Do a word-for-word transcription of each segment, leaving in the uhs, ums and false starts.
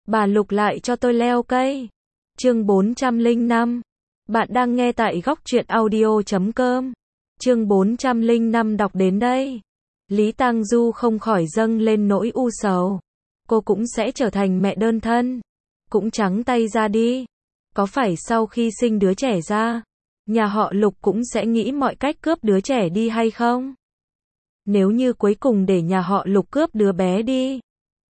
Bà Lục lại cho tôi leo cây. Chương bốn trăm lẻ năm. Bạn đang nghe tại góc truyện audio chấm com. Chương bốn trăm lẻ năm đọc đến đây. Lý Tang Du không khỏi dâng lên nỗi u sầu. Cô cũng sẽ trở thành mẹ đơn thân. Cũng trắng tay ra đi. Có phải sau khi sinh đứa trẻ ra, nhà họ Lục cũng sẽ nghĩ mọi cách cướp đứa trẻ đi hay không? Nếu như cuối cùng để nhà họ Lục cướp đứa bé đi,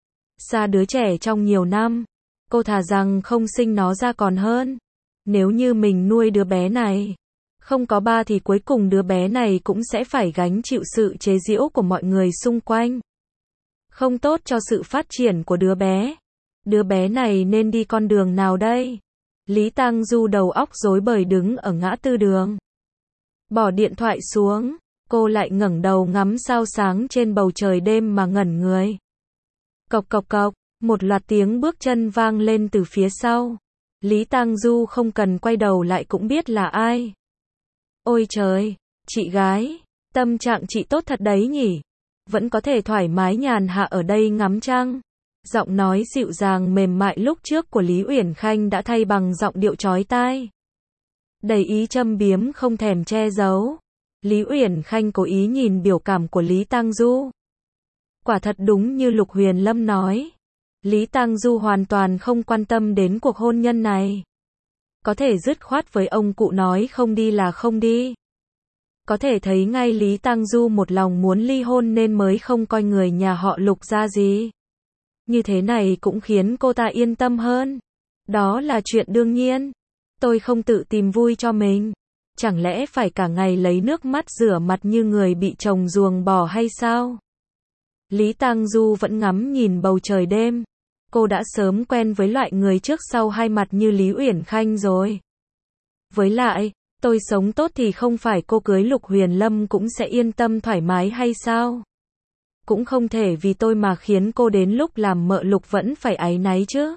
xa đứa trẻ trong nhiều năm, cô thà rằng không sinh nó ra còn hơn. Nếu như mình nuôi đứa bé này, không có ba thì cuối cùng đứa bé này cũng sẽ phải gánh chịu sự chế giễu của mọi người xung quanh. Không tốt cho sự phát triển của đứa bé. Đứa bé này nên đi con đường nào đây? Lý Tang Du đầu óc rối bời đứng ở ngã tư đường. Bỏ điện thoại xuống, cô lại ngẩng đầu ngắm sao sáng trên bầu trời đêm mà ngẩn người. Cộc cộc cộc, một loạt tiếng bước chân vang lên từ phía sau. Lý Tang Du không cần quay đầu lại cũng biết là ai. Ôi trời, chị gái, tâm trạng chị tốt thật đấy nhỉ? Vẫn có thể thoải mái nhàn hạ ở đây ngắm trăng. Giọng nói dịu dàng mềm mại lúc trước của Lý Uyển Khanh đã thay bằng giọng điệu chói tai, đầy ý châm biếm không thèm che giấu. Lý Uyển Khanh cố ý nhìn biểu cảm của Lý Tang Du. Quả thật đúng như Lục Huyền Lâm nói, Lý Tang Du hoàn toàn không quan tâm đến cuộc hôn nhân này. Có thể dứt khoát với ông cụ nói không đi là không đi. Có thể thấy ngay Lý Tang Du một lòng muốn ly hôn nên mới không coi người nhà họ Lục ra gì. Như thế này cũng khiến cô ta yên tâm hơn. Đó là chuyện đương nhiên. Tôi không tự tìm vui cho mình. Chẳng lẽ phải cả ngày lấy nước mắt rửa mặt như người bị chồng ruồng bỏ hay sao? Lý Tang Du vẫn ngắm nhìn bầu trời đêm. Cô đã sớm quen với loại người trước sau hai mặt như Lý Uyển Khanh rồi. Với lại, tôi sống tốt thì không phải cô cưới Lục Huyền Lâm cũng sẽ yên tâm thoải mái hay sao? Cũng không thể vì tôi mà khiến cô đến lúc làm mợ Lục vẫn phải áy náy chứ.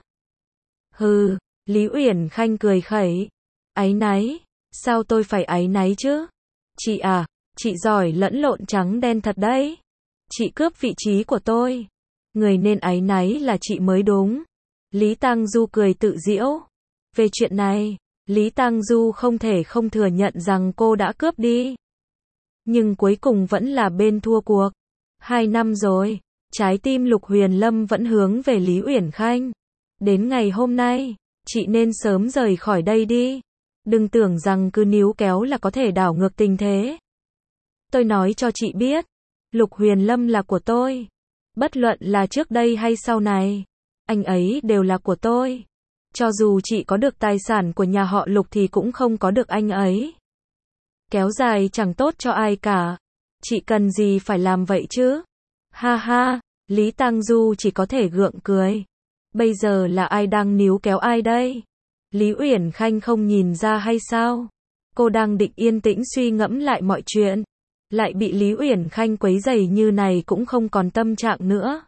Hừ, Lý Uyển Khanh cười khẩy. Áy náy? Sao tôi phải áy náy chứ? Chị à, chị giỏi lẫn lộn trắng đen thật đấy. Chị cướp vị trí của tôi. Người nên áy náy là chị mới đúng. Lý Tang Du cười tự giễu. Về chuyện này, Lý Tang Du không thể không thừa nhận rằng cô đã cướp đi. Nhưng cuối cùng vẫn là bên thua cuộc. Hai năm rồi, trái tim Lục Huyền Lâm vẫn hướng về Lý Uyển Khanh. Đến ngày hôm nay, chị nên sớm rời khỏi đây đi. Đừng tưởng rằng cứ níu kéo là có thể đảo ngược tình thế. Tôi nói cho chị biết, Lục Huyền Lâm là của tôi. Bất luận là trước đây hay sau này, anh ấy đều là của tôi. Cho dù chị có được tài sản của nhà họ Lục thì cũng không có được anh ấy. Kéo dài chẳng tốt cho ai cả. Chị cần gì phải làm vậy chứ? Ha ha, Lý Tang Du chỉ có thể gượng cười. Bây giờ là ai đang níu kéo ai đây? Lý Uyển Khanh không nhìn ra hay sao? Cô đang định yên tĩnh suy ngẫm lại mọi chuyện, lại bị Lý Uyển Khanh quấy rầy như này cũng không còn tâm trạng nữa.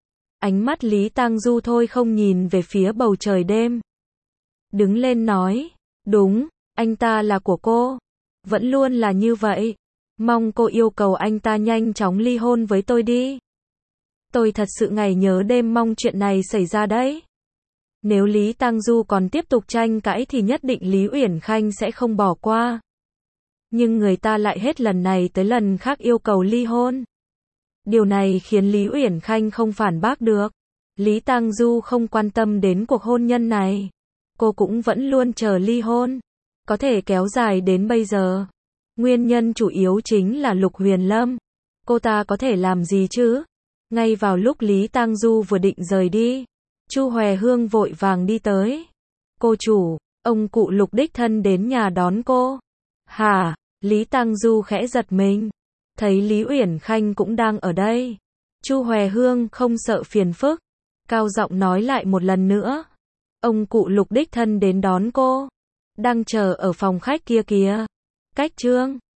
Ánh mắt Lý Tang Du thôi không nhìn về phía bầu trời đêm. Đứng lên nói, đúng, anh ta là của cô. Vẫn luôn là như vậy. Mong cô yêu cầu anh ta nhanh chóng ly hôn với tôi đi. Tôi thật sự ngày nhớ đêm mong chuyện này xảy ra đấy. Nếu Lý Tang Du còn tiếp tục tranh cãi thì nhất định Lý Uyển Khanh sẽ không bỏ qua. Nhưng người ta lại hết lần này tới lần khác yêu cầu ly hôn. Điều này khiến Lý Uyển Khanh không phản bác được. Lý Tang Du không quan tâm đến cuộc hôn nhân này. Cô cũng vẫn luôn chờ ly hôn. Có thể kéo dài đến bây giờ. Nguyên nhân chủ yếu chính là Lục Huyền Lâm. Cô ta có thể làm gì chứ? Ngay vào lúc Lý Tang Du vừa định rời đi, Chu Hòe Hương vội vàng đi tới. Cô chủ, ông cụ Lục đích thân đến nhà đón cô. Hả? Lý Tang Du khẽ giật mình. Thấy Lý Uyển Khanh cũng đang ở đây. Chu Hòe Hương không sợ phiền phức. Cao giọng nói lại một lần nữa. Ông cụ Lục đích thân đến đón cô. Đang chờ ở phòng khách kia kìa. Cách Trương.